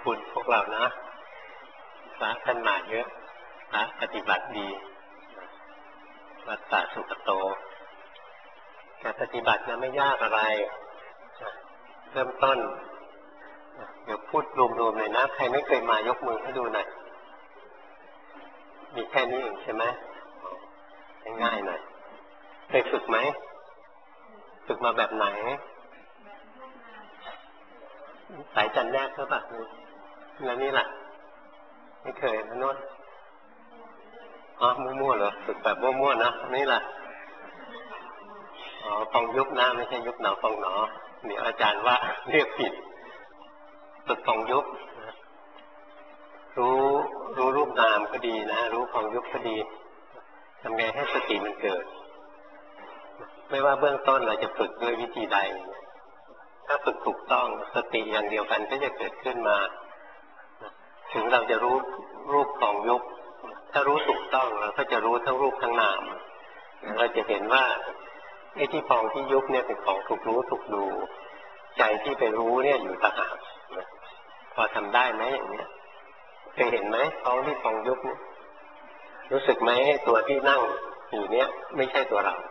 คุณพวกเรานะพระท่านมาเยอะพระปฏิบัติดีวัดป่าสุกโตการปฏิบัตินะไม่ยากอะไรเริ่มต้นเดี๋ยวพูดรวมๆเลยนะใครไม่เคยมายกมือให้ดูหน่อยมีแค่นี้เองใช่ไหมง่ายๆหน่อยเคยฝึกไหมฝึกมาแบบไหนสายจันแนกหรือเปล่าแล้วนี่ล่ะไม่เคยนะโน้นอ๋อมั่วๆเหรอฝึกแบบมั่วๆนะนี่ล่ะอ๋อฟองยุบนะไม่ใช่ยุบหนอฟองหนอเดี๋ยวอาจารย์ว่าเรียกผิดฝึกฟองยุบรู้รูปนามก็ดีนะรู้ฟองยุบก็ดีทำไงให้สติมันเกิดไม่ว่าเบื้องต้นเราจะฝึกด้วยวิธีใดถ้าฝึกถูกต้องสติอย่างเดียวกันก็จะเกิดขึ้นมาถึงเราจะรู้รูปของยุบถ้ารู้ถูกต้องเราก็จะรู้ทั้งรูปทั้งนามเราจะเห็นว่าไอ้ที่ฟองที่ยุบเนี่ยเป็นของถูกรู้ถูกดูใจที่ไปรู้เนี่ยอยู่ต่างหากพอทำได้ไหมอย่างเนี้ยเคยเห็นไหมฟองที่ฟองยุบเนี่ยรู้สึกไหมตัวที่นั่งอยู่เนี่ยไม่ใช่ตัวเรา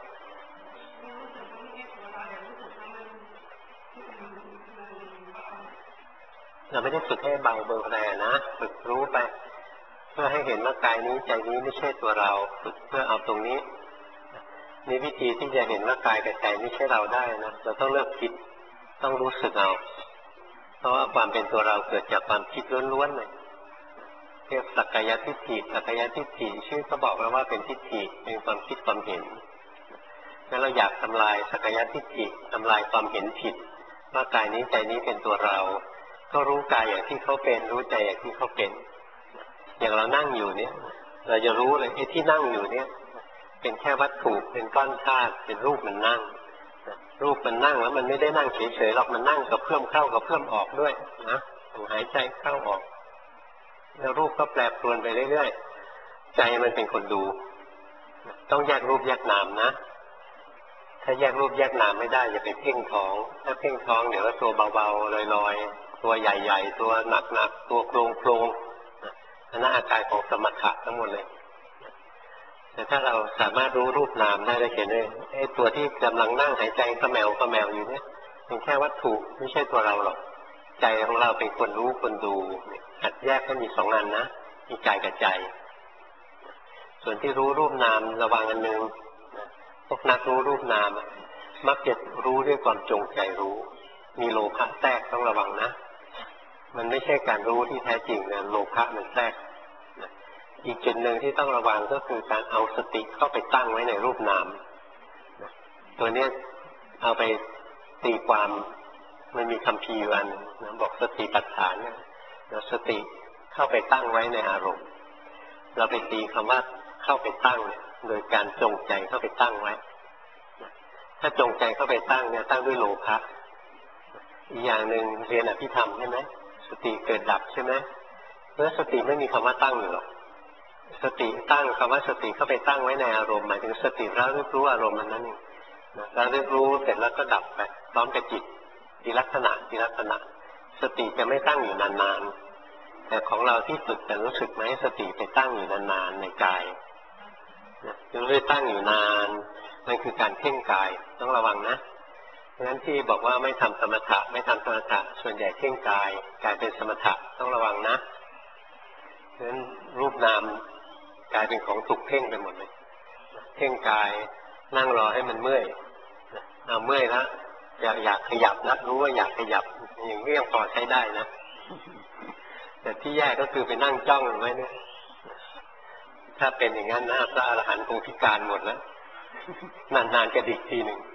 เราไม่ได้ฝึกให้เบาเบอร์แรงนะฝึกรู้ไปเพื่อให้เห็นว่ากายนี้ใจนี้ไม่ใช่ตัวเราฝึกเพื่อเอาตรงนี้นี่วิธีที่จะเห็นว่ากายกับใจไม่ใช่เราได้นะเราต้องเลิกคิดต้องรู้สึกเอาเพราะว่าความเป็นตัวเราเกิดจากความคิดล้วนๆเลยเรียกสักกายทิฏฐิสักกายทิฏฐิชื่อก็บอกแล้วว่าเป็นทิฏฐิเป็นความคิดความเห็นงั้นเราอยากทำลายสักกายทิฏฐิทำลายความเห็นผิดว่ากายนี้ใจนี้เป็นตัวเราก็รู้กายอย่างที่เขาเป็นรู้ใจอย่างที่เขาเป็นอย่างเรานั่งอยู่เนี่ยเราจะรู้เลยไอ้ที่นั่งอยู่เนี่ยเป็นแค่วัตถุเป็นก้อนธาตุเป็นรูปมันนั่งรูปมันนั่งแล้วมันไม่ได้นั่งเฉยๆหรอกมันนั่งกับเพื่อมเข้ากับเพื่อมออกด้วยนะหายใจเข้าออกแล้วรูปก็แปรปรวนไปเรื่อยๆใจมันเป็นคนดูต้องแยกรูปแยกนามนะถ้าแยกรูปแยกนามไม่ได้อย่าไปเพ่งท้องถ้าเพ่งท้องเดี๋ยวก็ตัวเบาๆลอยๆตัวใหญ่ๆตัวหนักๆตัวโครงๆอันนั้นอาการของสมถะทั้งหมดเลยแต่ถ้าเราสามารถรู้รูปนามได้เห็นเลยไอ้ตัวที่กำลังนั่งหายใจกระแมวอยู่เนี่ยเป็นแค่วัตถุไม่ใช่ตัวเราหรอกใจของเราเป็นคนรู้คนดูหัดแยกให้มีสองอันนะมีกายกับใจส่วนที่รู้รูปนามระวังอันนึงพวกนักรู้รูปนามมักจะรู้ด้วยความจงใจรู้มีโลภะแทรกต้องระวังนะมันไม่ใช่การรู้ที่แท้จริงนะโลภะมันแทรกอีกจุดหนึ่งที่ต้องระวังก็คือการเอาสติเข้าไปตั้งไว้ในรูปนามตัวนี้เอาไปตีความมันมีคัมภีร์อันนะบอกสติปัฏฐานเนี่ยสติเข้าไปตั้งไว้ในอารมณ์เราไปตีคำว่าเข้าไปตั้งโดยการจงใจเข้าไปตั้งไว้ถ้าจงใจเข้าไปตั้งเนี่ยตั้งด้วยโลภะอีกอย่างหนึ่งเรียนอภิธรรมใช่ไหมสติเกิดดับใช่ไหมเพราะสติไม่มีคำว่าตั้งอยู่หรอกสติตั้งคำว่าสติเข้าไปตั้งไว้ในอารมณ์หมายถึงสติระลึกรู้อารมณ์นั้นเองระลึกรู้เสร็จแล้วก็ดับไปพร้อมกับจิตทีลักษณะสติจะไม่ตั้งอยู่นานๆแต่ของเราที่ฝึกกันรู้สึกไหมสติไปตั้งอยู่นานๆในกายยังไม่ได้ตั้งอยู่นานนั่นคือการเพ่งกายต้องระวังนะเพราะฉะนั้นที่บอกว่าไม่ทำสมถะส่วนใหญ่เพ่งกายกลายเป็นสมถะต้องระวังนะเพราะฉะนั้นรูปนามกลายเป็นของถูกเพ่งไปหมดเลยเพ่งกายนั่งรอให้มันเมื่อยเอาเมื่อยแล้วอยากขยับนะรู้ว่าอยากขยับอย่างนี้ยังพอใช้ได้นะแต่ที่แย่ก็คือไปนั่งจ้องไว้เนี่ยถ้าเป็นอย่างนั้นนะพระอรหันต์คงพิการหมดแล้วนานๆกระดิกทีหนึ่ง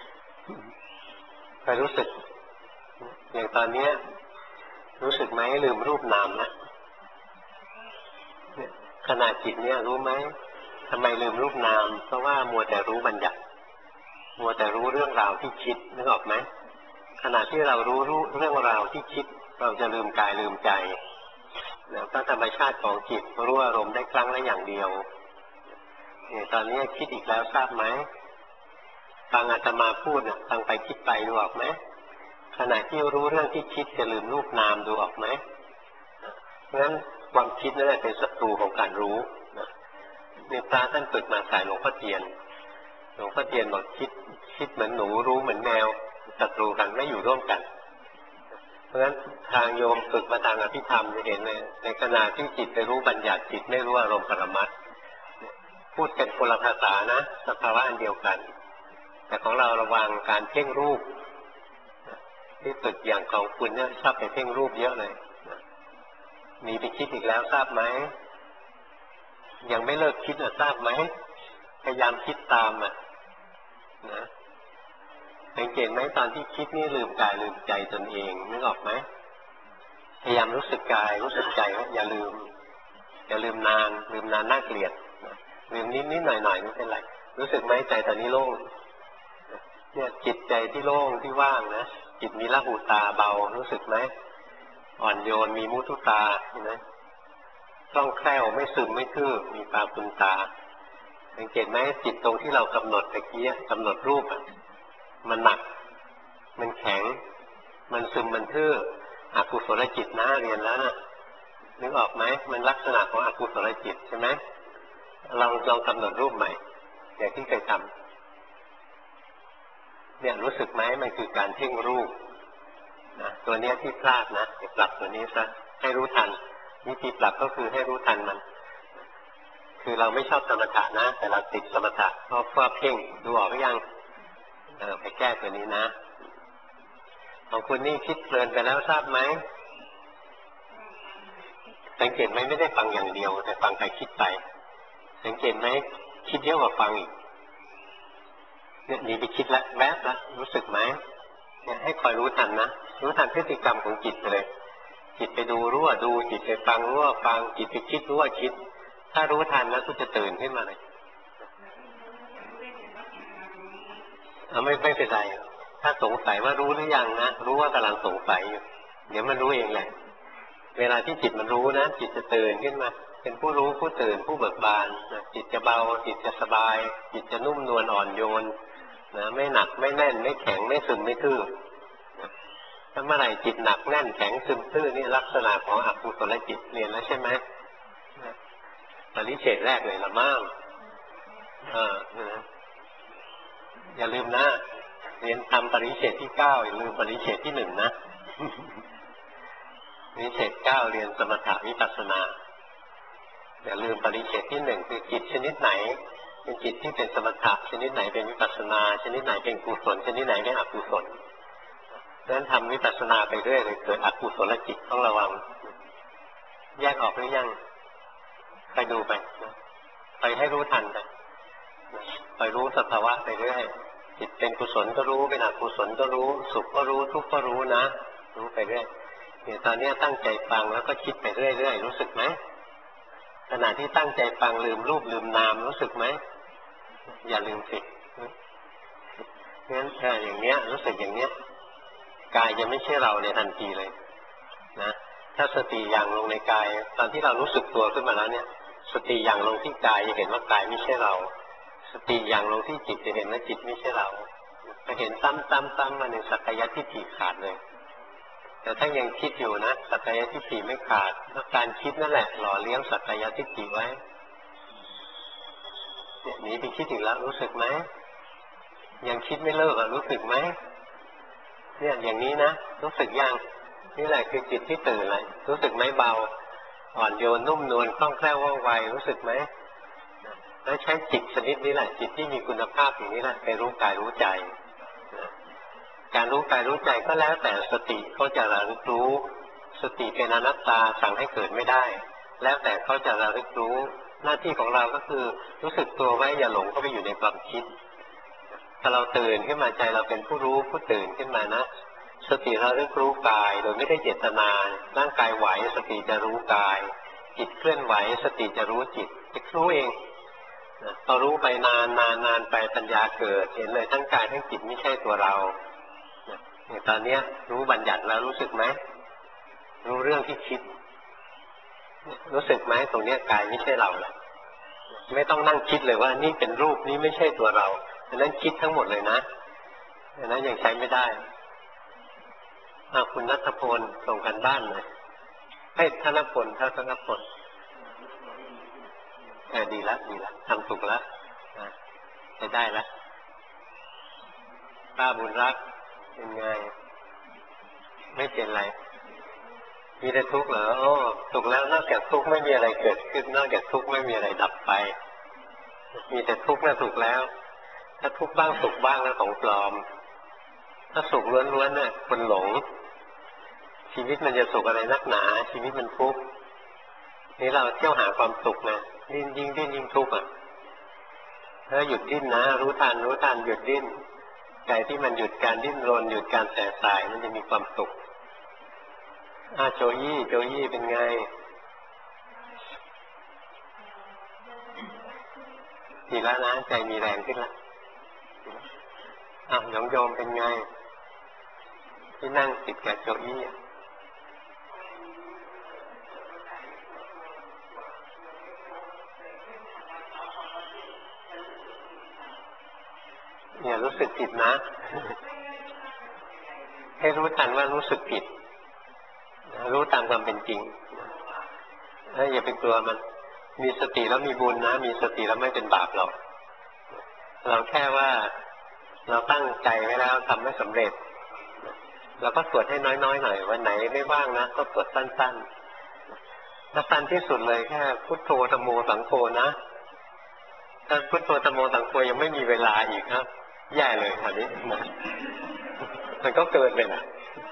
ไปรู้สึกอย่างตอนนี้รู้สึกไหมลืมรูปนามนะขณะจิตเนี่ยรู้ไหมทำไมลืมรูปนามเพราะว่ามัวแต่รู้บัญญัติมัวแต่รู้เรื่องราวที่คิดนึกออกไหมขณะที่เรารู้เรื่องราวที่คิดเราจะลืมกายลืมใจแล้วก็ธรรมชาติของจิตรู้อารมณ์ได้ครั้งละอย่างเดียวเนี่ยตอนนี้คิดอีกแล้วทราบไหมฟังอาตมาพูดเนี่ยฟังไปคิดไปดูออกไหมขณะที่รู้เรื่องที่คิดจะลืมรูปนามดูออกไหมราะฉะนั้นความคิดนั่นแหละเป็นศัตรูของการรู้นะนี่พระท่านฝึกมาสายหลวงพ่อเทียนบอกคิดเหมือนหนูรู้เหมือนแมวศัตรูกันไม่อยู่ร่วมกันเพราะฉะนั้นทางโยมฝึกมาทางอภิธรรมจะเห็นเลยในขณะที่จิตไปรู้บัญญัติจิตไม่รู้อารมณ์ปรมัตถ์พูดกันคนละภาษานะสภาวะอันเดียวกันแต่ของเราระวังการเพ่งรูปที่ฝึกอย่างของคุณเนี่ยชอบไปเพ่งรูปเยอะเลยมีไปคิดอีกแล้วทราบไหมยังไม่เลิกคิดทราบไหมพยายามคิดตามนะสังเกตไหมตอนที่คิดนี่ลืมกายลืมใจตนเองนึกออกไหมพยายามรู้สึกกายรู้สึกใจว่าอย่าลืมนานน่าเกลียดลืมนิดหน่อยไม่เป็นไรรู้สึกไหมใจตอนนี้โล่งเนี่ยจิตใจที่โล่งที่ว่างนะจิตมีละหูตาเบารู้สึกไหมอ่อนโยนมีมุทุตาเห็นไหมคล่องแคล่วไม่ซึมไม่ทื่อมีตาปุณตาสังเกตไหมจิตตรงที่เรากำหนดตะกี้กำหนดรูปมันหนักมันแข็งมันซึมมันทื่ออกุศลจิตนะเรียนแล้วนะนึกออกไหมมันลักษณะของอกุศลจิตใช่ไหมเราลองกำหนดรูปใหม่อย่างที่เคยทำเนี่ยรู้สึกไหมมันคือการเพ่งรูปนะตัวนี้ที่พลาดนะปรับตัวนี้ซะให้รู้ทันวิธีปรับก็คือให้รู้ทันมันคือเราไม่ชอบสมถะนะแต่เราติดสมถะเพราะว่าเพ่งดูออกหรือยังไปแก้ตัวนี้นะของคุณนี่คิดเพลินไปแล้วทราบไหมสังเกตไหมไม่ได้ฟังอย่างเดียวแต่ฟังไปคิดไปสังเกตไหมคิดเยอะกว่าฟังอีกเนี่ยหนีไปคิดแล้วแวบแล้วรู้สึกไหมเนี่ยให้คอยรู้ทันนะรู้ทันพฤติกรรมของจิตเลยจิตไปดูรู้ว่าดูจิตไปฟังรู้ว่าฟังจิตไปคิดรู้ว่าคิดถ้ารู้ทันแล้วก็จะตื่นขึ้นมาเลยไม่เป็นไรถ้าสงสัยว่ารู้หรือยังนะรู้ว่ากำลังสงสัยอยู่เดี๋ยวมันรู้เองแหละเวลาที่จิตมันรู้นะจิตจะตื่นขึ้นมาเป็นผู้รู้ผู้ตื่นผู้เบิกบานจิตจะเบาจิตจะสบายจิตจะนุ่มนวลอ่อนโยนนะไม่หนักไม่แน่นไม่แข็งไม่ซึมไม่ทื่อถ้าเมื่อไหร่จิตหนักแน่นแข็งซึมทื่อนี่ลักษณะของอกุศลจิตเรียนแล้วใช่ไหมปริเฉดแรกเลยละมั่งอย่าลืมนะเรียนทำปริเฉดที่9อย่าลืมปริเฉดที่1นะปริเฉด9เรียนสมถะวิปัสสนาอย่าลืมปริเฉดที่1คือจิตชนิดไหนเป็นจิตที่เป็นสมถะชนิดไหนเป็นวิปัสสนาชนิดไหนเป็นกุศลชนิดไหนเป็นอกุศลดังนั้นทำวิปัสสนาไปเรื่อยเลยเกิดอกุศลจิตต้องระวังแยกออกหรือยังไปดูไปให้รู้ทันไปรู้สภาวะไปเรื่อยจิตเป็นกุศลก็รู้เป็นอกุศลก็รู้สุขก็รู้ทุกข์ก็รู้นะรู้ไปเรื่อยเนี่ยตอนนี้ตั้งใจฟังแล้วก็คิดไปเรื่อยๆรู้สึกไหมขณะที่ตั้งใจฟังลืมรูปลืมนามรู้สึกไหมอย่าลืมสิงั้นอย่างเนี้ยรู้สึกอย่างเนี้ยกายจะไม่ใช่เราในทันทีเลยนะถ้าสติอย่างลงในกายตอนที่เรารู้สึกตัวขึ้นมาแล้วเนี่ยสติอย่างลงที่กายจะเห็นว่ากายไม่ใช่เราสติอย่างลงที่จิตจะเห็นว่าจิตไม่ใช่เราจะเห็นซ้ำๆมาในสักกายทิฏฐิขาดเลยแต่ถ้ายังคิดอยู่นะสักกายทิฏฐิไม่ขาดเพราะการคิดนั่นแหละหล่อเลี้ยงสักกายทิฏฐิไว้เนี่ยหนีไปคิดอีกแล้วรู้สึกไหมยังคิดไม่เลิกรู้สึกไหมเนี่ยอย่างนี้นะรู้สึกยังนี่แหละคือจิตที่ตื่นเลยรู้สึกไหมเบาอ่อนโยนนุ่มนวลคล่องแคล่วว่องไวรู้สึกไหมแล้วใช้จิตชนิดนี้แหละจิตที่มีคุณภาพอย่างนี้แหละไปรู้กายรู้ใจการรู้กายรู้ใจก็แล้วแต่สติเขาจะระลึกรู้สติเป็นอนัตตาสั่งให้เกิดไม่ได้แล้วแต่เขาจะระลึกรู้หน้าที่ของเราก็คือรู้สึกตัวไว้อย่าหลงเข้าไปอยู่ในความคิดถ้าเราตื่นขึ้นมาใจเราเป็นผู้รู้ผู้ตื่นขึ้นมานะสติระลึกรู้กายโดยไม่ได้เจตนาร่างกายไหวสติจะรู้กายจิตเคลื่อนไหวสติจะรู้จิตจะรู้เองพอรู้ไปนานไปปัญญาเกิดเห็นเลยทั้งกายทั้งจิตไม่ใช่ตัวเราเนี่ยตอนนี้รู้บัญญัติแล้วรู้สึกไหมรู้เรื่องที่คิดรู้สึกไหมตรงนี้กายไม่ใช่เราแล้วไม่ต้องนั่งคิดเลยว่านี่เป็นรูปนี้ไม่ใช่ตัวเราดังนั้นคิดทั้งหมดเลยนะดังนั้นยังใช้ไม่ได้คุณณัฐพลส่งกันบ้านเลยให้ธนพลดีละทำถูกแล้วจะได้ละป้าบุญรักเป็นไงไม่เป็นไรมีแต่ทุกข์เหรอโอ้ถูกแล้วนอกจากทุกข์ไม่มีอะไรเกิดขึ้นนอกจากทุกข์ไม่มีอะไรดับไปมีแต่ทุกข์น่ะถูกแล้วถ้าทุกข์บ้างสุขบ้างแล้วของปลอมถ้าสุขล้วนๆเนี่ยคนหลงชีวิตมันจะสุขอะไรนักหนาชีวิตมันทุกข์นี่เราเที่ยวหาความสุขนะยิ่งทุกข์อ่ะถ้าหยุดดิ้นนะรู้ทันหยุดดิ้นใจที่มันหยุดการดิ้นรนหยุดการแสบสายมันจะมีความสุขโจยี่เป็นไงดีแล้วนะใจมีแรงขึ้นแล้วหยองโยมเป็นไงที่นั่งติดกับโจยี่เนี่ยรู้สึกผิดนะให้รู้ทันว่ารู้สึกผิดรู้ตามความเป็นจริงอย่าไปกลัวมันมีสติแล้วมีบุญนะมีสติแล้วไม่เป็นบาปหรอกเราแค่ว่าเราตั้งใจไว้แล้วทำไม่สำเร็จเราก็สวดให้น้อยๆหน่อยวันไหนไม่ว่างนะก็สวดสั้นๆถ้าสั้นที่สุดเลยแค่พุทโธธัมโมสังโฆนะถ้าพุทโธธัมโมสังโฆยังไม่มีเวลาอีกครับแย่เลยคราวนี้มันก็เกินไปนะ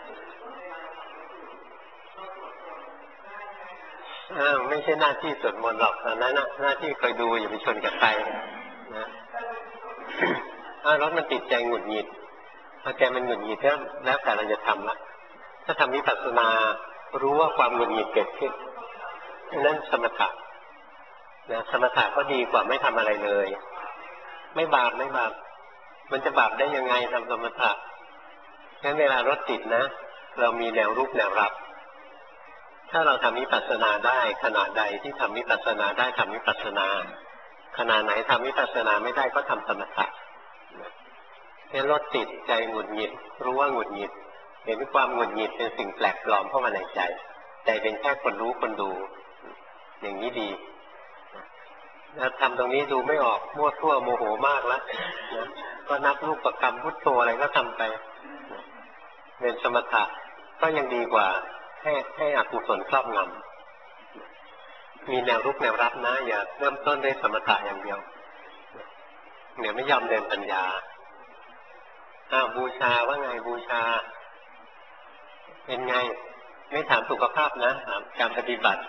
ไม่ใช่หน้าที่สวดมนต์หรอกตอนนั้นหน้าที่คอยดูอย่าไปชนกับใครนะรถมันติดใจหงุดหงิดพอใจมันหงุดหงิดแล้วแต่เราจะทำละถ้าทำวิปัสสนารู้ว่าความหงุดหงิดเกิดขึ้นนั่นสมถะนะสมถะก็ดีกว่าไม่ทำอะไรเลยไม่บาปมันจะบาปได้ยังไงทำสมถะงั้นเวลารถติดนะเรามีแนวรุกแนวรับถ้าเราทำวิปัสสนาได้ขณะใดที่ทำวิปัสสนาได้ทำวิปัสสนาขณะไหนทำวิปัสสนาไม่ได้ก็ทำสมถะเนี่ยรถติดใจหงุดหงิดรู้ว่าหงุดหงิดเห็นความหงุดหงิดเป็นสิ่งแปลกปลอมเข้ามาในใจเป็นแค่คนรู้คนดูอย่างนี้ดีนะทำตรงนี้ดูไม่ออกมั่วทั่วโมโหมากแล้วนะก็นับรูปประคำพุทโธอะไรก็ทำไปเป็นสมถะก็ยังดีกว่าให้อกุศลครอบงำมีแนวรุกแนวรับนะอย่าเริ่มต้นด้วยสมถะอย่างเดียวเดี๋ยวไม่ยอมเดินปัญญาบูชาว่าไงบูชาเป็นไงไม่ถามสุขภาพนะถามการปฏิบัติ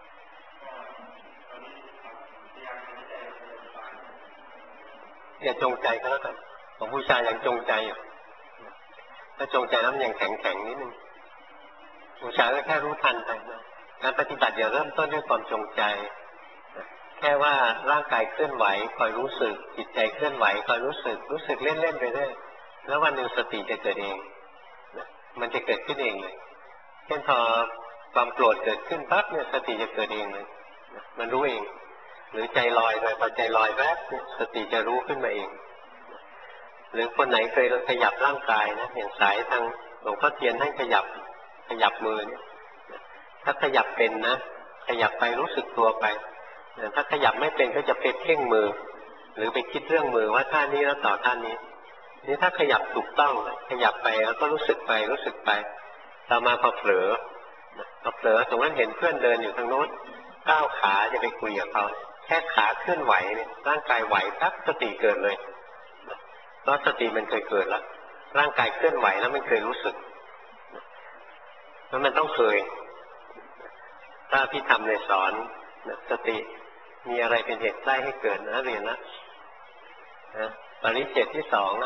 อย่าจงใจก็แล้วกันของบูชาอย่างจงใจอยู่ถ้าจงใจแล้วมันยังแข็งนิดนึงบูชาก็แค่รู้ทันไปนะการปฏิบัติอย่าเริ่มต้นด้วยความจงใจแค่ว่าร่างกายเคลื่อนไหวคอยรู้สึกจิตใจเคลื่อนไหวคอยรู้สึกเล่นๆไปเรื่อยแล้ววันหนึ่งสติจะเกิดเองมันจะเกิดขึ้นเองเลยเช่นพอความโกรธเกิดขึ้นปั๊บเนี่ยสติจะเกิดเองเลยมันรู้เองหรือใจลอยไปพอใจลอยแวบเนี่ยสติจะรู้ขึ้นมาเองหรือคนไหนเคยขยับร่างกายนะอย่างสายทางหลวงพ่อเทียนท่านขยับมือเนี่ยถ้าขยับเป็นนะขยับไปรู้สึกตัวไปถ้าขยับไม่เป็นก็จะไปเพ่งมือหรือไปคิดเรื่องมือว่าท่านี้แล้วต่อท่านี้นี่ถ้าขยับถูกต้องขยับไปแล้วก็รู้สึกไปต่อมาพอเผลอตรงนั้นเห็นเพื่อนเดินอยู่ทางโน้นก้าวขาจะไปคุยกับเขาแค่ขาเคลื่อนไหวเนี่ยร่างกายไหวปั๊บสติเกิดเลยเพราะสติมันเคยเกิดแล้วร่างกายเคลื่อนไหวแล้วมันเคยรู้สึกแล้วมันต้องเคยถ้าพี่ทำในสอนสติมีอะไรเป็นเหตุใกล้ให้เกิดนะเรียนนะปริเจตที่สอง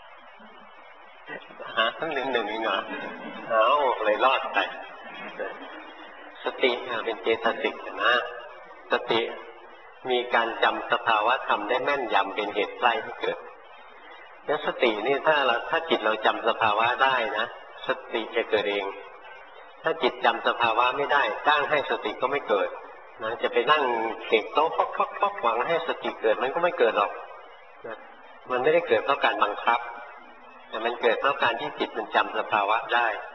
ทั้งหนึ่งอีกเหรอเลยรอดไปสติเป็นเจตสิกนะสติมีการจำสภาวะธรรมได้แม่นยำเป็นเหตุใกล้ให้เกิดแล้วสตินี่ถ้าจิตเราจำสภาวะได้นะสติจะเกิดเองถ้าจิตจำสภาวะไม่ได้ตั้งให้สติก็ไม่เกิดนะจะไปนั่งเก็บโต๊ะพอกหวังให้สติเกิดมันก็ไม่เกิดหรอกนะมันไม่ได้เกิดเพราะการบังคับแต่มันเกิดเพราะการที่จิตมันจำสภาวะได้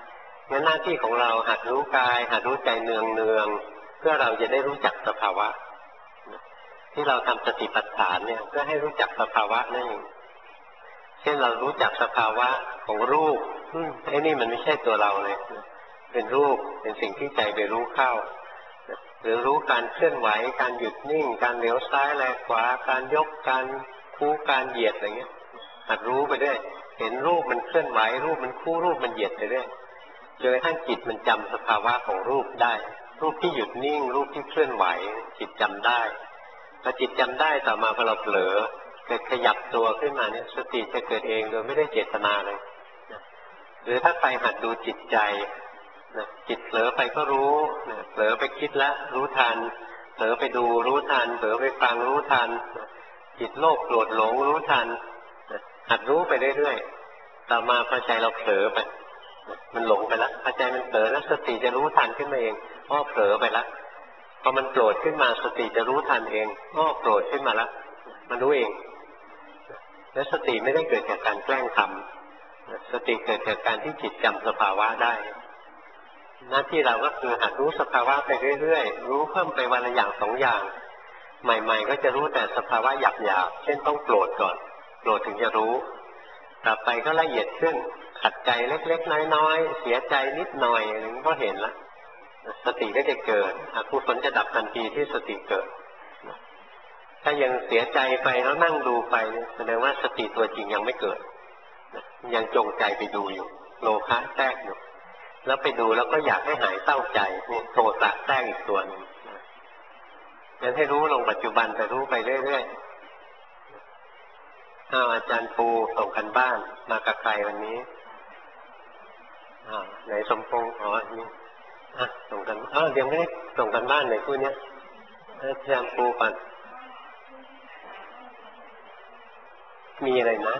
งั้นหน้าที่ของเราหัดรู้กายหัดรู้ใจเนืองๆเพื่อเราจะได้รู้จักสภาวะที่เราทำสติปัฏฐานเนี่ยเพื่อให้รู้จักสภาวะนั่นเองเช่นเรารู้จักสภาวะของรูปไอ้นี่มันไม่ใช่ตัวเราเลยเป็นรูปเป็นสิ่งที่ใจไปรู้เข้าหรือรู้การเคลื่อนไหวการหยุดนิ่งการเหลียวซ้ายแลขวาการยกการคู่การเหยียดอะไรเงี้ยหัดรู้ไปด้วยเห็นรูปมันเคลื่อนไหวรูปมันคู่รูปมันเหยียดไปด้วยจนกระทั่งจิตมันจำสภาวะของรูปได้รูปที่หยุดนิ่งรูปที่เคลื่อนไหวจิตจำได้พอจิตจำได้ต่อมาพอเราเผลอเกิดขยับตัวขึ้นมาเนี่ยสติจะเกิดเองโดยไม่ได้เจตนาเลยหรือถ้าใครหัดดูจิตใจจิตเผลอไปก็รู้เผลอไปคิดแล้วรู้ทันเผลอไปดูรู้ทันเผลอไปฟังรู้ทันจิตโลภโกรธหลงรู้ทันหัดรู้ไปเรื่อยๆต่อมาพอใจเราเผลอไปมันหลงไปแล้วพอใจมันเผลอแล้วสติจะรู้ทันขึ้นมาเองอ้อเผลอไปแล้วพอมันโกรธขึ้นมาสติจะรู้ทันเองอ้อโกรธขึ้นมาแล้วมันรู้เองและสติไม่ได้เกิดจากการแกล้งทำสติเกิดจากการที่จิตจำสภาวะได้หน้าที่เราก็คือหัดรู้สภาวะไปเรื่อยๆรู้เพิ่มไปวันละอย่างสองอย่างใหม่ๆก็จะรู้แต่สภาวะหยาบๆเช่นต้องโกรธก่อนโกรธถึงจะรู้ต่อไปก็ละเอียดขึ้นขัดใจเล็กๆน้อยๆเสียใจนิดหน่อยอะไรนี้ก็เห็นแล้วสติก็จะเกิดอกุศลจะดับทันทีที่สติเกิดถ้ายังเสียใจไปแล้วนั่งดูไปแสดงว่าสติตัวจริงยังไม่เกิดยังจงใจไปดูอยู่โลภะแทรกอยู่แล้วไปดูแล้วก็อยากให้หายเศร้าใจนี่โทสะแทรกอีกส่วนงั้นให้รู้ลงปัจจุบันไปรู้ไปเรื่อยๆอาจารย์ปูส่งกันบ้านมากับใครวันนี้ไหนสมพงษ์นี่ส่งกันยังไม่ได้ส่งกันบ้านเลยคู่เนี้ยอาจารย์ปูก่อนมีอะไรนะ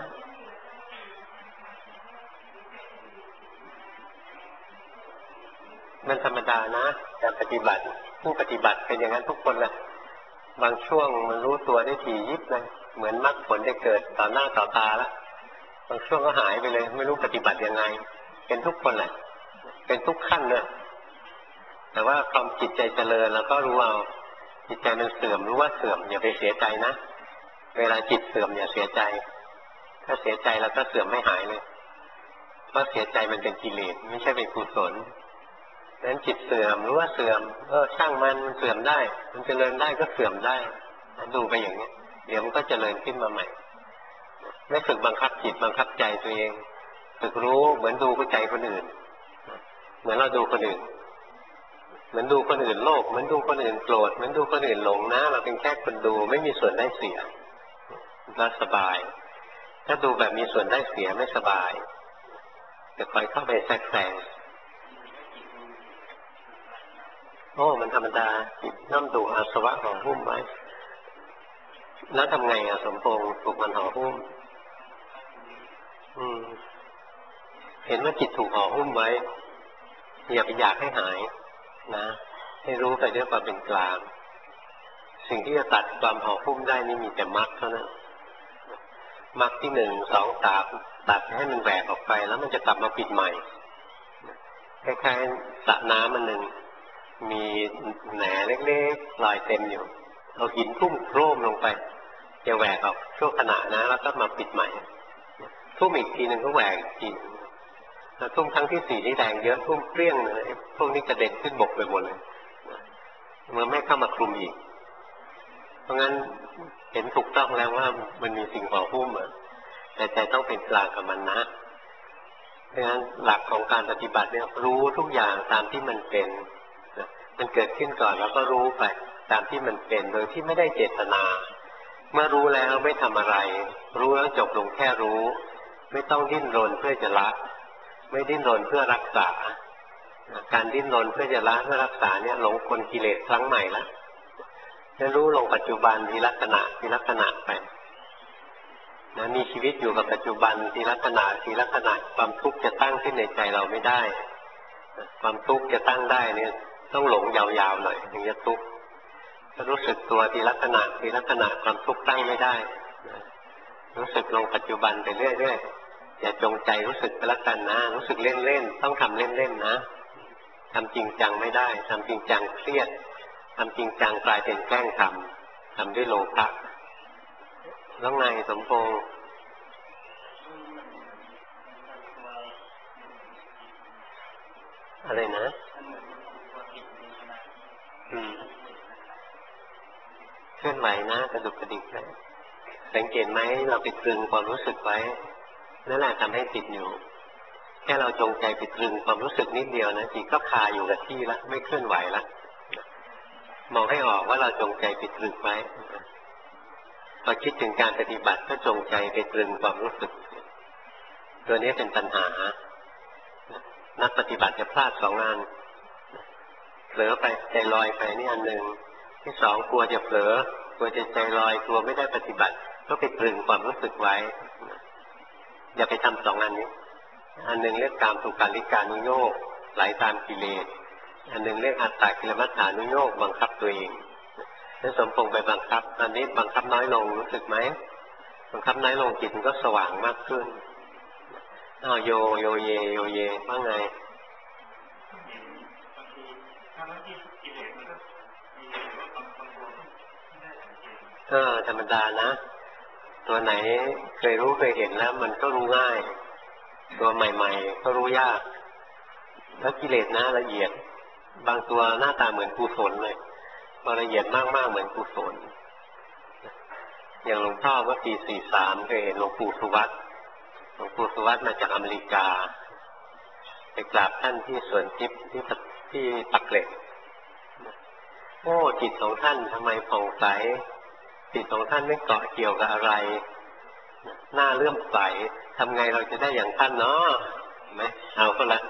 มันธรรมดานะการปฏิบัติผู้ปฏิบัติเป็นอย่างนั้นทุกคนแหละบางช่วงมันรู้ตัวได้ถี่ยิบเลยเหมือนมรรคผลได้เกิดต่อหน้าต่อตาแล้วบางช่วงก็หายไปเลยไม่รู้ปฏิบัติยังไงเป็นทุกคนแหละเป็นทุกขั้นเลยแต่ว่าความจิตใจเจริญแล้วก็รู้เอาจิตใจมันเสื่อมรู้ว่าเสื่อมอย่าไปเสียใจนะเวลาจิตเสื่อมอย่าเสียใจถ้าเสียใจแล้วก็เสื่อมไม่หายเลยเพราะเสียใจมันเป็นกิเลสไม่ใช่เป็นกุศลนั้นจิตเสื่อมรู้ว่าเสื่อมช่างมันเสื่อมได้มันเจริญได้ก็เสื่อมได้ดูไปอย่างนี้เดี๋ยวมันก็เจริญขึ้นมาใหม่ไม่ฝึกบังคับจิตบังคับใจตัวเองฝึกรู้เหมือนดูใจคนอื่นเหมือนเราดูคนอื่นเหมือนดูคนอื่นโลภเหมือนดูคนอื่นโกรธเหมือนดูคนอื่นหลงนะเราเป็นแค่คนดูไม่มีส่วนได้เสียเราสบายถ้าดูแบบมีส่วนได้เสียไม่สบายจะคอยเข้าไปแทรกแซงมันธรรมดาจิตน้ำดูอาสวะห่อหุ้มไว้แล้วทำไงสมพงษ์ถูกมันห่อหุ้มเห็นว่าจิตถูกห่อหุ้มไว้อย่าไปอยากให้หายนะให้รู้ไปด้วยความเป็นกลางสิ่งที่จะตัดความห่อหุ้มได้นี่มีแต่มรรคเท่านั้นมรรคที่1 2 3ตัดให้มันแหวกออกไปแล้วมันจะกลับมาปิดใหม่คล้ายๆสระน้ำมันหนึ่งมีแหนเล็กๆลอยเต็มอยู่เอาหินทุ่มโครมลงไปจะแหวกออกชั่วขณะนะแล้วก็มาปิดใหม่ทุ่มอีกทีหนึ่งก็แหวกอีกทีแล้วทุ่มครั้งที่4นี่แรงเยอะทุ่มเปรี้ยงเลยพวกนี้กระเด็นขึ้นบกไปหมดเลยเมื่อไม่เข้ามาคลุมอีกเพราะงั้นเห็นถูกต้องแล้วว่ามันมีสิ่งห่อหุ้มแต่ใจต้องเป็นกลางกับมันนะเพราะงั้นหลักของการปฏิบัติเนี่ยรู้ทุกอย่างตามที่มันเป็นมันเกิดขึ้นก่อนแล้วก็รู้ไปตามที่มันเป็นโดยที่ไม่ได้เจตนาเมื่อรู้แล้วไม่ทำอะไรรู้แล้วจบลงแค่รู้ไม่ต้องดิ้นรนเพื่อจะละไม่ดิ้นรนเพื่อรักษาการดิ้นรนเพื่อจะละเพื่อรักษาเนี่ยหลงกลกิเลสครั้งใหม่แล้วจะรู้ลงปัจจุบันทีละขณะทีละขณะไปนะมีชีวิตอยู่กับปัจจุบันทีละขณะทีละขณะความทุกข์จะตั้งขึ้นในใจเราไม่ได้ความทุกข์จะตั้งได้เนี่ยต้องหลงยาวๆหน่อยถึงจะทุกข์ถ้ารู้สึกตัวทีละขณะทีละขณะความทุกข์ตั้งไม่ได้รู้สึกลงปัจจุบันไปเรื่อยๆอย่าจงใจรู้สึกไปละกันนะรู้สึกเล่นๆต้องทำเล่นๆนะทำจริงจังไม่ได้ทำจริงจังเครียดทำจริงจังกลายเป็นแกล้งทำด้วยโลภะแล้วไงสมพงษ์อะไรนะเคลื่อนไหวนะกระดุกกระดิกนะสังเกตไหมเราไปตรึงความรู้สึกไว้นั่นแหละทำให้ติดอยู่แค่เราจงใจไปตรึงความรู้สึกนิดเดียวนะจิตก็คาอยู่กับที่แล้วไม่เคลื่อนไหวแล้วมองให้ออกว่าเราจงใจไปตรึงไว้พอคิดถึงการปฏิบัติก็จงใจไปตรึงความรู้สึกตัวนี้เป็นปัญหานักปฏิบัติจะพลาดสองงานเผลอไปใจลอยไปนี่อันหนึ่งที่สองกลัวจะเผลอกลัวจะใจลอยกลัวไม่ได้ปฏิบัติก็ไปตรึงความรู้สึกไว้อย่าไปทำสองอันนี้อันหนึ่งเรียกกามสุขาริการุโยคไหลตามกิเลสอันหนึ่งเรียกอัตตากิลมัฏฐานุโยคบังคับตัวเองถ้าสมพงษ์ไปบังคับตอนนี้บังคับน้อยลงรู้สึกไหมบังคับน้อยลงจิตมันก็สว่างมากขึ้นโยเยว่าไงธรรมดานะตัวไหนเคยรู้เคยเห็นแล้วมันก็รู้ง่ายตัวใหม่ๆก็รู้ยากแล้วกิเลสนะละเอียดบางตัวหน้าตาเหมือนกุศลเลยพอละเอียดมากๆเหมือนกุศลอย่างหลวงพ่อเมื่อปี43เคยเห็นหลวงปู่สุวัตหลวงปู่สุวัตมาจากอเมริกาไปกราบท่านที่สวนทิพย์ที่ปักเกร็ดโอ้จิตของท่านทำไมผ่องใสจิตของท่านไม่เกาะเกี่ยวกับอะไรหน้าเลื่อมใสทำไงเราจะได้อย่างท่านเนาะไหมเอาก็ละ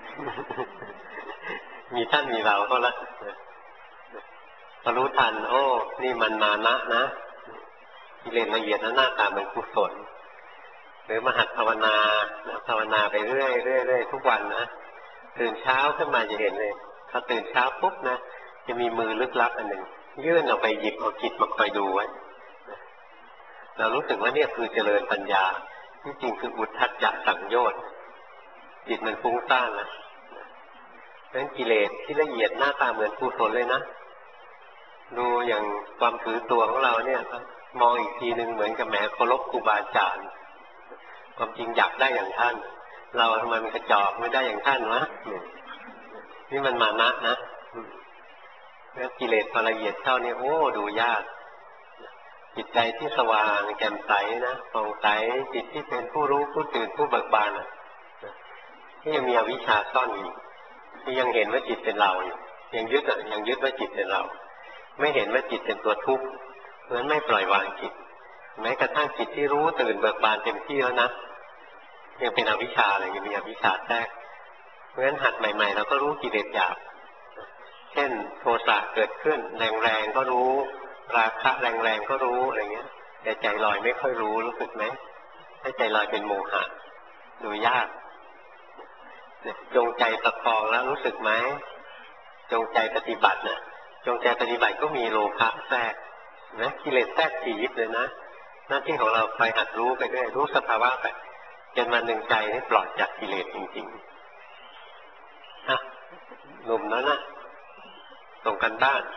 มีท่านมีเราก็ละพอรู้ทันโอ้นี่มันมานะกิเลสละเอียดนะหน้าตาเหมือนกุศลหรือมาหัดภาวนาไปเรื่อยทุกวันนะตื่นเช้าขึ้นมาจะเห็นเลยพอตื่นเช้าปุ๊บนะจะมีมือลึกลับอันหนึ่งยื่นออกไปหยิบเอาจิตมาคอยดูไว้เรารู้สึกว่าเนี่ยคือเจริญปัญญาที่จริงคืออุทธัจจะสังโยชน์จิตมันฟุ้งซ่านนะเพราะฉะนั้นกิเลสที่ละเอียดหน้าตาเหมือนกุศลเลยนะดูอย่างความถือตัวของเราเนี่ยมองอีกทีหนึ่งเหมือนกับแหมเคารพครูบาอาจารย์ความจริงอยากได้อย่างท่านเราทำไมมันกระจอกไม่ได้อย่างท่านวะนี่มันมานะแล้วกิเลสพอละเอียดเข้าเนี่ยโอ้ดูยากจิตใจที่สว่างแจ่มใสนะผ่องใสจิตที่เป็นผู้รู้ผู้ตื่นผู้เบิกบานที่ยังมีอวิชชาซ่อนอยู่ที่ยังเห็นว่าจิตเป็นเราอยู่ยังยึดว่าจิตเป็นเราไม่เห็นว่าจิตเป็นตัวทุกข์เพราะฉะนั้นไม่ปล่อยวางจิตแม้กระทั่งจิตที่รู้ตื่นเบิกบานเต็มที่แล้วนะยังเป็นอวิชชาเลยยังมีอวิชชาแทรกเพราะฉะนั้นหัดใหม่ๆเราก็รู้กิเลสหยาบเช่นโทสะเกิดขึ้นแรงๆก็รู้ราคะแรงๆก็รู้อะไรเงี้ยแต่ใจลอยไม่ค่อยรู้สึกไหมถ้าใจลอยเป็นโมหะดูยากจงใจประคองแล้วรู้สึกไหมจงใจปฏิบัติน่ะจงใจปฏิบัติก็มีโลภะแทรกนะกิเลสแทรกทียิบเลยนะหน้าที่ของเราไปหัดรู้ไปเรื่อยรู้สภาวะไปจนวันหนึ่งใจนี่ปลอดจากกิเลสจริงๆหนุ่มแล้วนะส่งกันบ้าน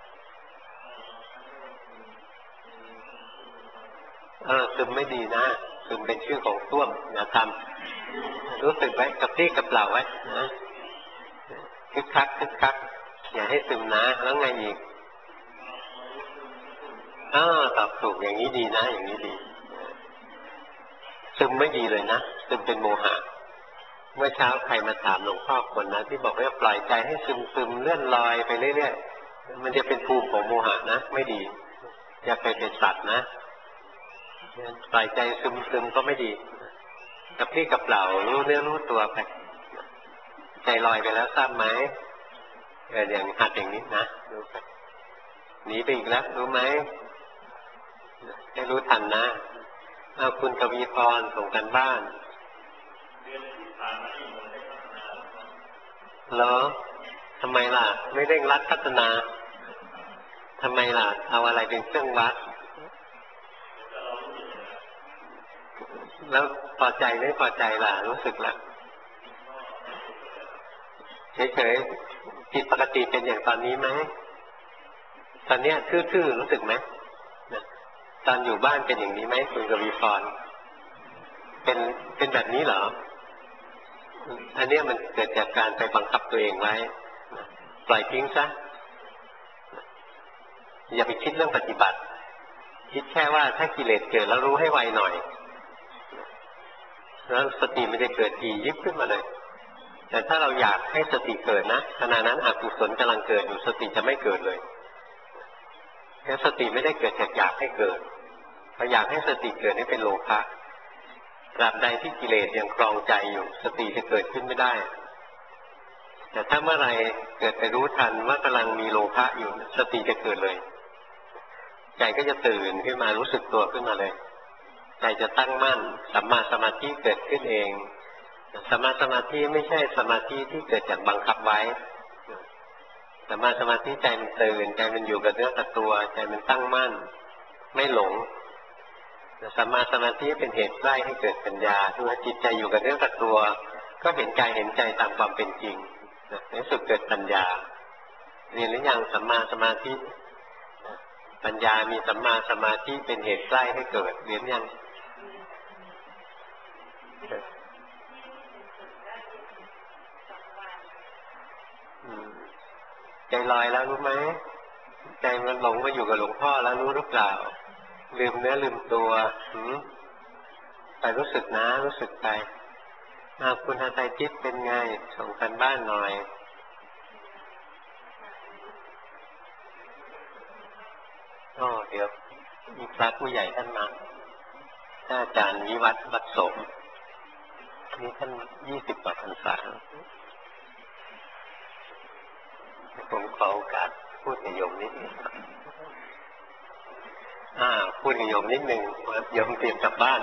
ซึมไม่ดีนะซึมเป็นชื่อของส้วมอย่าทำรู้สึกไว้กับที่กับเปล่าไว้นะคึกคักอย่าให้ซึมนะแล้วไงอีกตอบถูกอย่างนี้ดีนะอย่างนี้ดีซึมไม่ดีเลยนะซึมเป็นโมหะเมื่อเช้าใครมาถามหลวงพ่อคนนะที่บอกว่าปล่อยใจให้ซึมเลื่อนลอยไปเรื่อยๆมันจะเป็นภูมิของโมหะนะไม่ดีอย่าไปเป็นสัตว์นะปล่อยใจซึมก็ไม่ดีกับที่กับเปล่ารู้เนื้อรู้ตัวไปใจลอยไปแล้วทราบไหมอย่างหัดอย่างนี้นะรู้ไปหนีไปอีกแล้วรู้ไหมให้รู้ทันนะเอาคุณกวีพรส่งกันบ้านเหรอทำไมล่ะไม่เร่งรัดพัฒนาทำไมล่ะเอาอะไรเป็นเครื่องวัดแล้วพอใจไม่พอใจล่ะรู้สึกล่ะเฉยๆผิดปกติเป็นอย่างตอนนี้ไหมตอนเนี้ยทื่อๆรู้สึกไหมตอนอยู่บ้านเป็นอย่างนี้ไหมคุณกวีพรเป็นแบบนี้เหรออันนี้มันเกิดจากการไปบังคับตัวเองไว้ปล่อยทิ้งซะอย่าไปคิดเรื่องปฏิบัติคิดแค่ว่าถ้ากิเลสเกิดแล้วรู้ให้ไวหน่อยแล้วสติมันจะเกิดทียิบขึ้นมาเลยแต่ถ้าเราอยากให้สติเกิดนะขณะนั้นอกุศลกำลังเกิดอยู่สติจะไม่เกิดเลยเพราะสติไม่ได้เกิดจากอยากให้เกิดพออยากให้สติเกิดนี่เป็นโลภะตราบใดที่กิเลสยังครองใจอยู่สติจะเกิดขึ้นไม่ได้แต่ถ้าเมื่อไรเกิดไปรู้ทันว่ากำลังมีโลภะอยู่สติจะเกิดเลยใจก็จะตื่นขึ้นมารู้สึกตัวขึ้นมาเลยใจจะตั้งมั่นสัมมาสมาธิเกิดขึ้นเองสัมมาสมาธิไม่ใช่สมาธิที่เกิดจากบังคับไว้สัมมาสมาธิใจมันตื่นใจมันอยู่กับเนื้อกับตัวใจมันตั้งมั่นไม่หลงสัมมาสมาธิเป็นเหตุใกล้ให้เกิดปัญญาที่ว่าจิตใจอยู่กับเนื้อกับตัวก็เห็นกายเห็นใจตามความเป็นจริงในสุดเกิดปัญญาเรียนหรือยังสัมมาสมาธิปัญญามีสัมมาสมาธิเป็นเหตุใกล้ให้เกิดเรียนยังใจลอยแล้วรู้ไหมใจมันหลงมาอยู่กับหลวงพ่อแล้วรู้หรือเปล่าลืมเนื้อลืมตัวไปรู้สึกนะรู้สึกไปคุณหาใจจิตเป็นไงส่งกันบ้านหน่อยเดี๋ยวมีพระผู้ใหญ่ท่านมาท่านอาจารย์วิวัฒน์วัดสมนี่ท่าน20 กว่าพรรษาผมขอโอกาสพูดกับโยมนิดนึงพูดกับโยมนิดนึงโยมเตรียมกลับบ้าน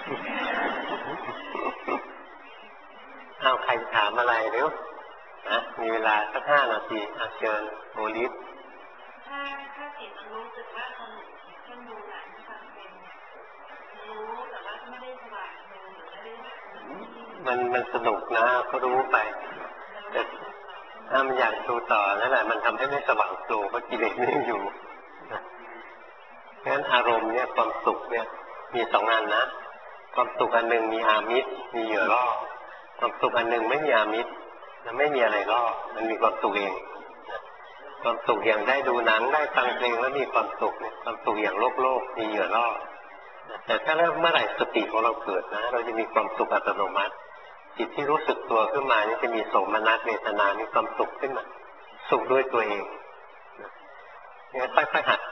ใครถามอะไรเร็วมีเวลาสัก5 นาทีเชิญโอลิฟถ้าจิตรู้สึกว่ามันดูหลังความเป็นรู้แต่ว่าไม่ได้สว่างเลยไม่ได้มันสนุกนะก็รู้ไปแต่ถ้ามันอยากดูต่อนั่นแหละมันทำให้ไม่สว่างโปร่งเพราะกิเลสไม่อยู่เพราะฉะนั้นอารมณ์เนี่ยความสุขเนี่ยมี2 อันนะความสุขอันหนึ่งมีอามิตรมีเหยื่อล่อความสุขอันหนึ่งไม่มีอามิตรและไม่มีอะไรล่อมันมีความสุขเองความสุขอย่างได้ดูหนังได้ฟังเพลงแล้วมีความสุขเนี่ยความสุขอย่างโลกมีเหยื่อล่อแต่ถ้าเมื่อไหร่สติของเราเกิดนะเราจะมีความสุขอัตโนมัติจิตที่รู้สึกตัวขึ้นมานี่จะมีโสมนัสเวทนามีความสุขขึ้นมาสุขด้วยตัวเองเนี่ยค่อยๆหัดไป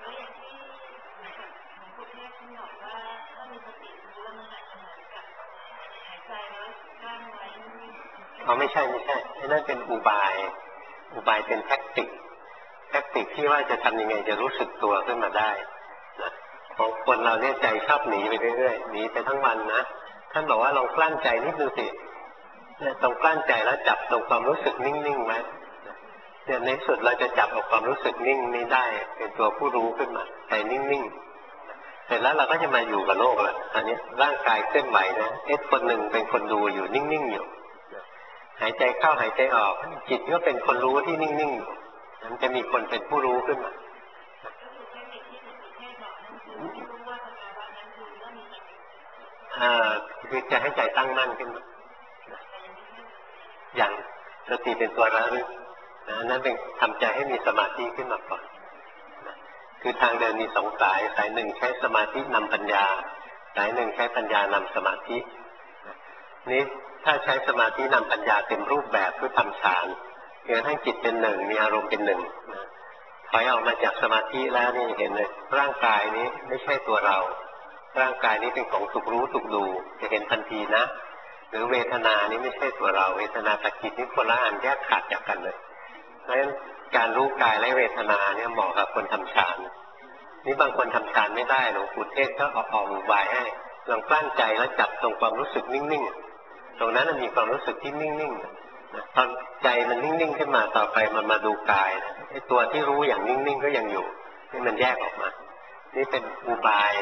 ไม่ใช่นั่นเป็นอุบายเป็นแท็กติกที่ว่าจะทำยังไงจะรู้สึกตัวขึ้นมาได้ของคนเราเนี่ยใจชอบหนีไปเรื่อยๆหนีไปทั้งวันนะท่านบอกว่าลองกลั้นใจนิดนึงสิเนี่ยตรงกลั้นใจแล้วจับตรงความรู้สึกนิ่งๆไว้เนี่ยในสุดเราจะจับเอาความรู้สึกนิ่งนี้ได้เป็นตัวผู้รู้ขึ้นมาใจนิ่งๆเสร็จแล้วเราก็จะมาอยู่กับโลกแล้วอันนี้ร่างกายเคลื่อนไหวนะคนหนึ่งเป็นคนดูอยู่นิ่งๆอยู่หายใจเข้าหายใจออกจิตก็เป็นคนรู้ที่นิ่งๆอยู่มันจะมีคนเป็นผู้รู้ขึ้นมาคือจะให้ใจตั้งมั่นขึ้นมาอย่างสติเป็นตัวระลึกนั้นเป็นทำใจให้มีสมาธิขึ้นมาก่อนคือทางเดินมี2 สายหนึ่งใช้สมาธินำปัญญาสายหนึ่งใช้ปัญญานำสมาธินี้ถ้าใช้สมาธินำปัญญาเต็มรูปแบบเพื่อทำฌานจนกระทั่งจิตเป็นหนึ่งมีอารมณ์เป็นหนึ่งถอยออกมาจากสมาธิแล้วนี่เห็นเลยร่างกายนี้ไม่ใช่ตัวเราร่างกายนี้เป็นของถูกรู้ถูกดูจะเห็นทันทีนะหรือเวทนานี้ไม่ใช่ตัวเราเวทนากับจิตนี่คนละอันแยกขาดจากกันเลยเพราะฉะนั้นการรู้กายและเวทนาเนี่ยเหมาะกับคนทำฌานนี่บางคนทำฌานไม่ได้หลวงปู่เทศก็ออกอุบายให้ลองกลั้นใจแล้วจับตรงความรู้สึกนิ่งๆตรงนั้นมันมีความรู้สึกที่นิ่งๆตอนใจมันนิ่งๆขึ้นมาต่อไปมันมาดูกายไอ้ตัวที่รู้อย่างนิ่งๆก็ยังอยู่นี่มันแยกออกมานี่เป็นอุบาย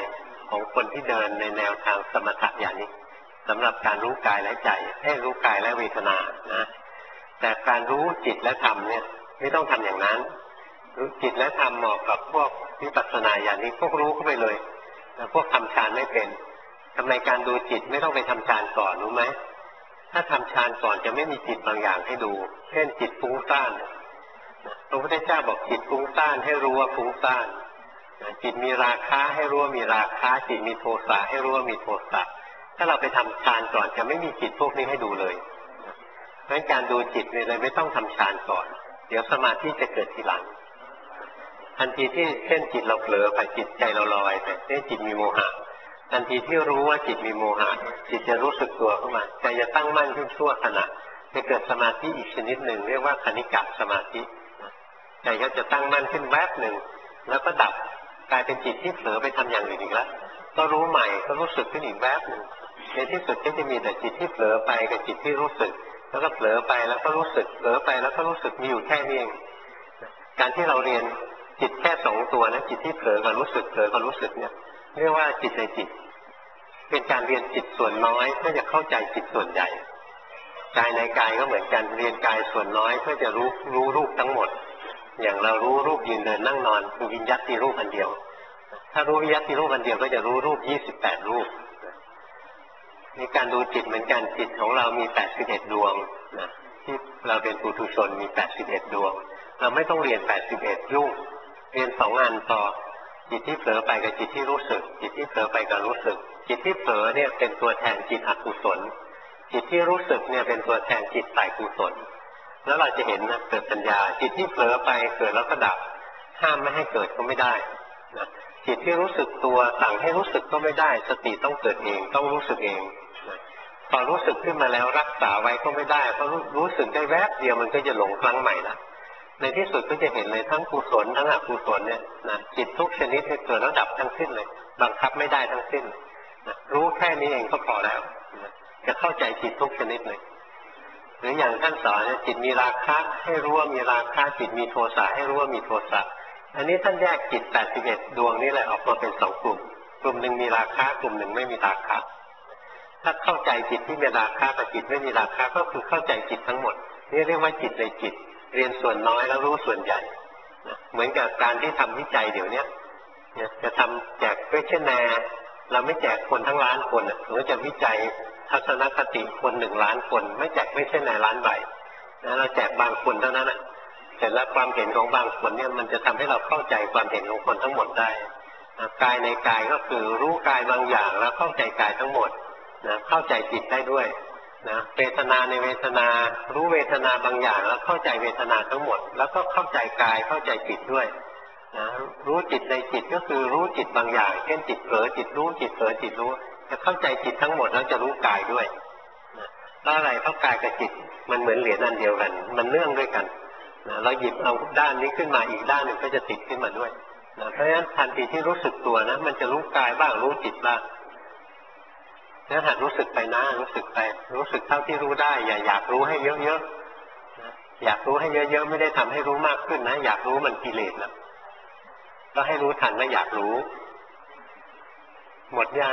ของคนที่เดินในแนวทางสมถะอย่างนี้สำหรับการรู้กายและใจให้รู้กายและเวทนานะแต่การรู้จิตและธรรมเนี่ยไม่ต้องทำอย่างนั้นรู้จิตและธรรมเหมาะกับพวกวิปัสสนาอย่างนี้พวกรู้เข้าไปเลยแต่พวกทำฌานไม่เป็นทำไมการดูจิตไม่ต้องไปทำฌานก่อนรู้ไหมถ้าทำฌานก่อนจะไม่มีจิตบางอย่างให้ดูเช่นจิตฟุ้งซ่านพระพุทธเจ้าบอกจิตฟุ้งซ่านให้รู้ว่าฟุ้งซ่านจิตมีราคะให้รู้ว่ามีราคะจิตมีโทสะให้รู้ว่ามีโทสะถ้าเราไปทำฌานก่อนจะไม่มีจิตพวกนี้ให้ดูเลยเพราะฉะนั้นการดูจิตเลยไม่ต้องทำฌานก่อนเดี๋ยวสมาธิจะเกิดทีหลังทันทีที่เช่นจิตเราเผลอไปจิตใจเราลอยไปจิตมีโมหะทันทีที่รู้ว่าจิตมีโมหะจิตจะรู้สึกตัวเข้ามาใจจะตั้งมั่นขึ้นชั่วขณะจะเกิดสมาธิอีกชนิดหนึ่งเรียกว่าคณิกะสมาธิใจก็จะตั้งมั่นขึ้นแวบหนึ่งแล้วก็ดับกลายเป็นจิตที่เผลอไปทำอย่างอื่นอีกแล้วก็รู้ใหม่ก็รู้สึกขึ้นอีกแวบหนึ่งในที่สุดก็จะมีแต่จิตที่เผลอไปกับจิตที่รู้สึกแล้วก็เผลอไปแล้วก็รู้สึกเผลอไปแล้วก็รู้สึกมีอยู่แค่นี้เองการที่เราเรียนจิตแค่2ตัวนะจิตที่เผลอกับรู้สึกเผลอกับรู้สึกเนี่ยเรียกว่าจิตในจิตเป็นการเรียนจิตส่วนน้อยเพื่อจะเข้าใจจิตส่วนใหญ่กายในกายก็เหมือนกันเรียนกายส่วนน้อยเพื่อจะรู้รูปทั้งหมดอย่างเรารู้รูปยืนเดินนั่งนอนคือวิญญัติรูปอันเดียวถ้ารู้วิญญัติรูปอันเดียวก็จะรู้รูป28รูปในการดูจิตเหมือนกันจิตของเรามี81ดวงนะที่เราเป็นปุถุชนมี81ดวงเราไม่ต้องเรียน81ยุ่งเรียน2อันพอจิตที่เผลอไปกับจิตที่รู้สึกจิตที่เผลอไปกับรู้สึกจิตที่เผลอเนี่ยเป็นตัวแทนจิตอกุศลจิตที่รู้สึกเนี่ยเป็นตัวแทนจิตฝ่ายกุศลแล้วเราจะเห็นนะเกิดปัญญาจิตที่เผลอไปเกิดแล้วก็ดับห้ามไม่ให้เกิดก็ไม่ได้นะจิตที่รู้สึกตัวสั่งให้รู้สึกก็ไม่ได้สติต้องเกิดเองต้องรู้สึกเองนะพอรู้สึกขึ้นมาแล้วรักษาไว้ก็ไม่ได้เพราะรู้สึกได้แวบเดียวมันก็จะหลงครั้งใหม่ละในที่สุดก็จะเห็นเลยทั้งกุศลทั้งอกุศลเนี่ยนะจิตทุกชนิดเกิดแล้วดับทั้งสิ้นเลยบังคับไม่ได้ทั้งสิ้นนะรู้แค่นี้เองก็พอแล้วนะจะเข้าใจจิตทุกชนิดเลยหรืออย่างท่านสอนจิตมีราคะให้รู้ว่ามีราคะจิตมีโทสะให้รู้ว่ามีโทสะอันนี้ท่านแยกจิต81ดวงนี่แหละออกมาเป็น2กลุ่มกลุ่มหนึ่งมีราคะกลุ่มหนึ่งไม่มีราคะถ้าเข้าใจจิตที่มีราคะกับจิตไม่มีราคะก็คือเข้าใจจิตทั้งหมดนี่เรียกว่าจิตในจิตเรียนส่วนน้อยแล้วรู้ส่วนใหญ่เหมือนกับการที่ทำวิจัยเดี๋ยวนี้จะทำแจกเควสชั่นแนร์เราไม่แจกคนทั้งล้านคนเราจะวิจัยทัศนคติคน1 ล้านคนไม่แจกไม่ใช่ในล้านใบนะเราแจกบางคนเท่านั้นเสร็จแล้วความเห็นของบางคนเนี่ยมันจะทำให้เราเข้าใจความเห็นของคนทั้งหมดได้กายในกายก็คือรู้กายบางอย่างแล้วเข้าใจกายทั้งหมดนะเข้าใจจิตได้ด้วยนะเวทนาในเวทนารู้เวทนาบางอย่างแล้วเข้าใจเวทนาทั้งหมดแล้วก็เข้าใจกายเข้าใจจิตด้วยนะรู้จิตในจิตก็คือรู้จิตบางอย่างเช่นจิตเผลอจิตรู้จิตเผลอจิตรู้จะเข้าใจจิตทั้งหมดแล้วจะรู้กายด้วยนะแล้วอะไรเพราะกายกับจิตมันเหมือนเหรียญอันเดียวกันมันเนื่องด้วยกันนะเราหยิบเอาด้านนี้ขึ้นมาอีกด้านหนึ่งก็จะติดขึ้นมาด้วยนะเพราะฉะนั้นทันทีที่รู้สึกตัวนะมันจะรู้กายบ้างรู้จิตบ้างแล้วหัดรู้สึกไปนะรู้สึกไปรู้สึกเท่าที่รู้ได้อย่าอยากรู้ให้เยอะๆอยากรู้ให้เยอะๆไม่ได้ทำให้รู้มากขึ้นนะอยากรู้มันกิเลสแล้วก็ให้รู้ทันว่าอยากรู้หมดยัง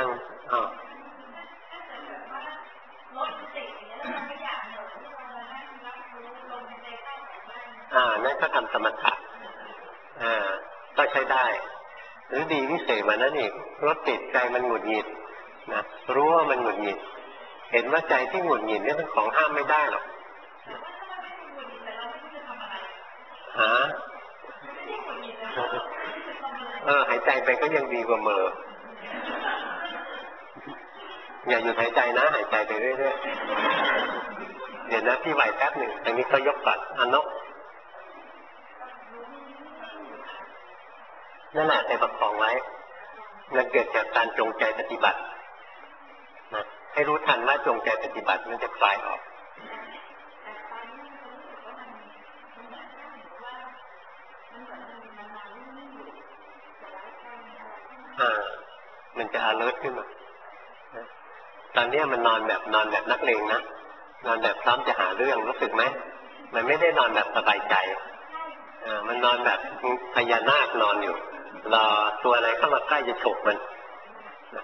นั่นก็ทำสมถะก็ใช้ได้หรือดีวิเศษกว่านั้นอีกรถติดใจมันหงุดหงิดนะรู้ว่ามันหงุดหงิดเห็นว่าใจที่หงุดหงิดนี่เป็นของห้ามไม่ได้หรอกหายใจไปก็ยังดีกว่าเมออย่าหยุดหายใจนะหายใจไปเรื่อยๆเดี๋ยวนะพี่ไหวแป๊บหนึ่งตรงนี้ก็ยกก่อนนกนั่นแหละไปประคองไว้มันเกิดจากการจงใจปฏิบัตินะให้รู้ทันว่าจงใจปฏิบัติมันจะคลายออกมันจะ alert ขึ้นมาตอนนี้มันนอนแบบนักเลงนะนอนแบบพร้อมจะหาเรื่องรู้สึกไหมมันไม่ได้นอนแบบสบายใจมันนอนแบบพญานาคนอนอยู่รอตัวอะไรเข้ามาใกล้จะฉกมัน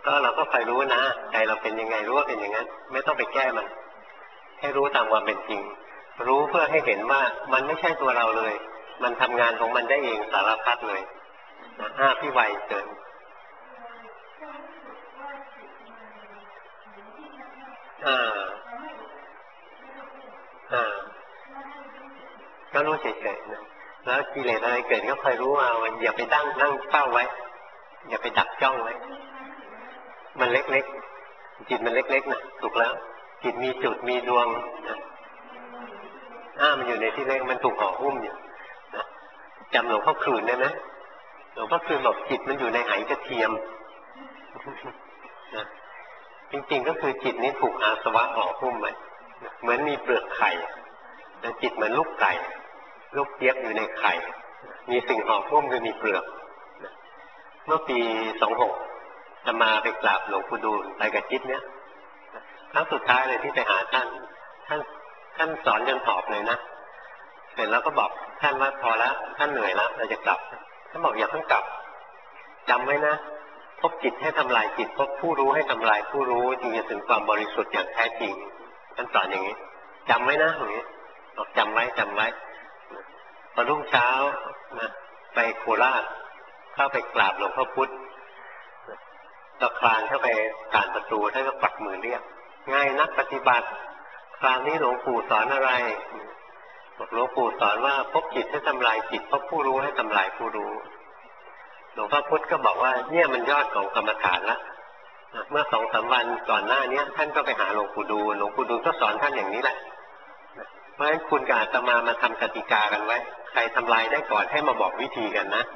ก็เราก็คอยรู้นะใจเราเป็นยังไงรู้ว่าเป็นอย่างนั้นไม่ต้องไปแก้มันให้รู้ตามความเป็นจริงรู้เพื่อให้เห็นว่ามันไม่ใช่ตัวเราเลยมันทำงานของมันได้เองสารพัดเลยพี่ไวเกินก็รู้เฉยๆนะแล้วกิเลสอะไรเกิดก็คอยรู้เอาอย่าไปนั่งเฝ้าไว้อย่าไปดักจ้องไว้มันเล็กๆจิตมันเล็กๆนะถูกแล้วจิตมีจุดมีดวงนะมันอยู่ในที่เล็กมันถูกห่อหุ้มอยู่นะจำหลวงพ่อคืนได้ไหมหลวงพ่อคืนบอกจิตมันอยู่ในไหกระเทียมนะจริงๆก็คือจิตนี้ถูกอาสวะห่อหุ้มไว้เหมือนมีเปลือกไข่แล้วจิตเหมือนลูกไก่ลูกเจี๊ยบอยู่ในไข่มีสิ่งห่อหุ้มคือมีเปลือกเมื่อปี26จะมาไปกราบหลวงปู่ดูลไปกับจิ๊บเนี้ยครั้งสุดท้ายเลยที่ไปหาท่านสอนจนหอบเลยนะเสร็จแล้วก็บอกท่านว่าพอแล้วท่านเหนื่อยแล้วเราจะกลับท่านบอกอย่าเพิ่งกลับจำไว้นะพบจิตให้ทำลายจิตพบผู้รู้ให้ทำลายผู้รู้จึงจะถึงความบริสุทธิ์อย่างแท้จริงท่านสอนอย่างนี้จำไว้นะอย่างนี้บอกจำไว้พอรุ่งเช้านะไปโคราชเข้าไปกราบหลวงพ่อพุธตะคลานเข้าไปผ่านประตูท่านก็ปัดมือเรียกง่ายนักปฏิบัติคราวนี้หลวงปู่สอนอะไรบอกหลวงปู่สอนว่าพบจิตให้ทำลายจิตพบผู้รู้ให้ทำลายผู้รู้หลวงพ่อพุธก็บอกว่าเนี่ยมันยอดของกรรมฐานละเมื่อ2-3 วันก่อนหน้านี้ท่านก็ไปหาหลวงปู่ดูลหลวงปู่ดูลก็สอนท่านอย่างนี้แหละเพราะฉะนั้นคุณกับอาตมาทำกติกากันไว้ใครทำลายได้ก่อนให้มาบอกวิธีกันนะ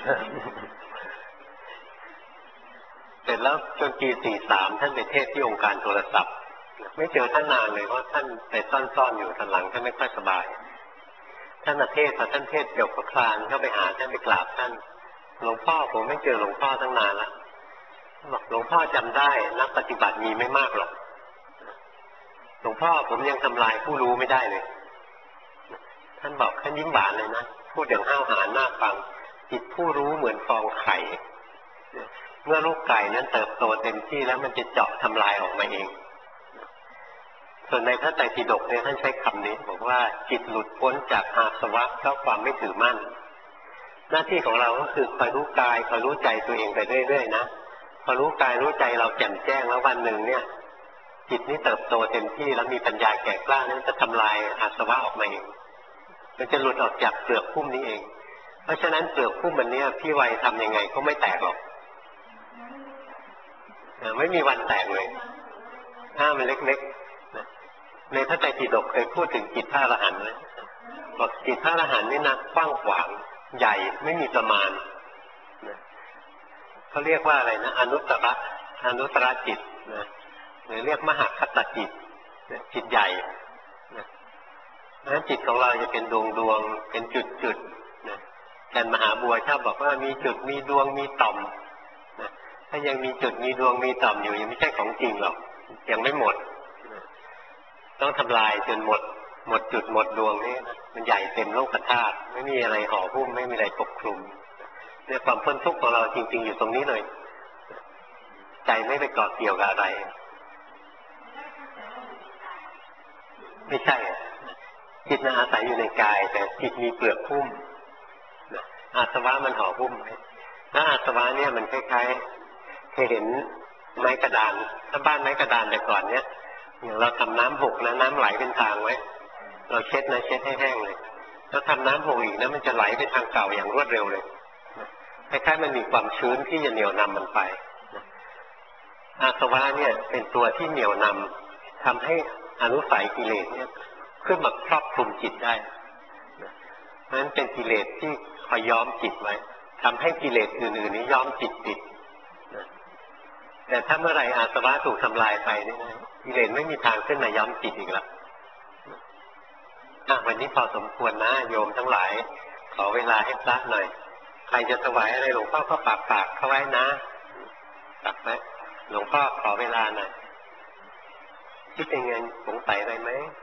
เสร็จแล้วจนปี43ท่านไปเทศที่องค์การโทรศัพท์ไม่เจอท่านนานเลยเพราะท่านไปซ่อนๆอยู่ทันหลังท่านไม่ค่อยสบายท่านเทศพอท่านเทศจบก็คลานเข้าไปหาท่านไปกราบท่านหลวงพ่อผมไม่เจอหลวงพ่อตั้งนานละบอกหลวงพ่อจำได้นักปฏิบัติมีไม่มากหรอกหลวงพ่อผมยังทำลายผู้รู้ไม่ได้เลยท่านบอกท่านยิ้มหวานเลยนะพูดอย่างห้าวหาญน่าฟังจิตผู้รู้เหมือนฟองไข่เมื่อลูกไก่นั้นเติบโตเต็มที่แล้วมันจะเจาะทำลายออกมาเองส่วนในพระไตรปิฎกเนี่ยท่านใช้คำนี้บอกว่าจิตหลุดพ้นจากอาสวะเพราะความไม่ถือมั่นหน้าที่ของเราก็คือคอยรู้กายคอยรู้ใจตัวเองไปเรื่อยๆนะพอรู้กายรู้ใจเราแจ่มแจ้งแล้ววันหนึ่งเนี่ยจิตนี้เติบโตเต็มที่แล้วมีปัญญาแก่กล้านั้นจะทำลายอาสวะออกมาเองมันจะหลุดออกจากเปลือกพุ่มนี้เองเพราะฉะนั้นเปลือกพุ่มมันเนี่ยพี่ไวทำยังไงก็ไม่แตกหรอกไม่มีวันแตกเลยมันเล็กๆในพระไตรปิฎกเคยพูดถึงจิตพระอรหันต์นะบอกจิตพระอรหันต์นี่นะกว้างขวางใหญ่ไม่มีประมาณเขาเรียกว่าอะไรนะอนุตตรจิตนะหรือเรียกมหคตจิตจิตใหญ่นั้นจิตของเราจะเป็นดวงเป็นจุดนะอาจารย์มหาบัวชอบบอกว่ามีจุดมีดวงมีต่อมนะถ้ายังมีจุดมีดวงมีต่อมอยู่ยังไม่ใช่ของจริงหรอกยังไม่หมดต้องทำลายจนหมดจุดหมดดวงนี่มันใหญ่เต็มโลกธาตุไม่มีอะไรห่อหุ้มไม่มีอะไรปกคลุมเนี่ยความพ้นทุกข์ของเราจริงๆอยู่ตรงนี้เลยใจไม่ไปเกาะเกี่ยวกับอะไรไม่ใช่จิตน่ะอาศัยอยู่ในกายแต่จิตมีเปลือกหุ้มอาสวะมันห่อหุ้มแล้วอาสวะเนี่ยมันคล้ายๆเคยเห็นไม้กระดานถ้าบ้านไม้กระดานแต่ก่อนเนี่ยอย่างเราทำน้ำหกนะน้ำไหลเป็นทางไว้เราเช็ดให้แห้งเลยแล้วทำน้ำหกอีกนะมันจะไหลไปทางเก่าอย่างรวดเร็วเลยคล้ายๆมันมีความชื้นที่จะเหนี่ยวนำมันไปอาสวะเนี่ยเป็นตัวที่เหนี่ยวนำทำให้อนุสัยกิเลสเนี่ยขึ้นมาครอบคลุมจิตได้เพราะฉะนั้นเป็นกิเลสที่คอยย้อมจิตไว้ทำให้กิเลสอื่นๆนี้ย้อมจิตติดแต่ถ้าเมื่อไหร่อาสวะถูกทำลายไปนี่นะกิเลสไม่มีทางขึ้นมาย้อมจิตอีกแล้ววันนี้พอสมควรนะโยมทั้งหลายขอเวลาให้พระหน่อยใครจะถวายอะไรหลวงพ่อก็ฝากเขาไว้นะฝากไว้หลวงพ่อขอเวลาหน่อยคิดยังไงสงสัยอะไรไหม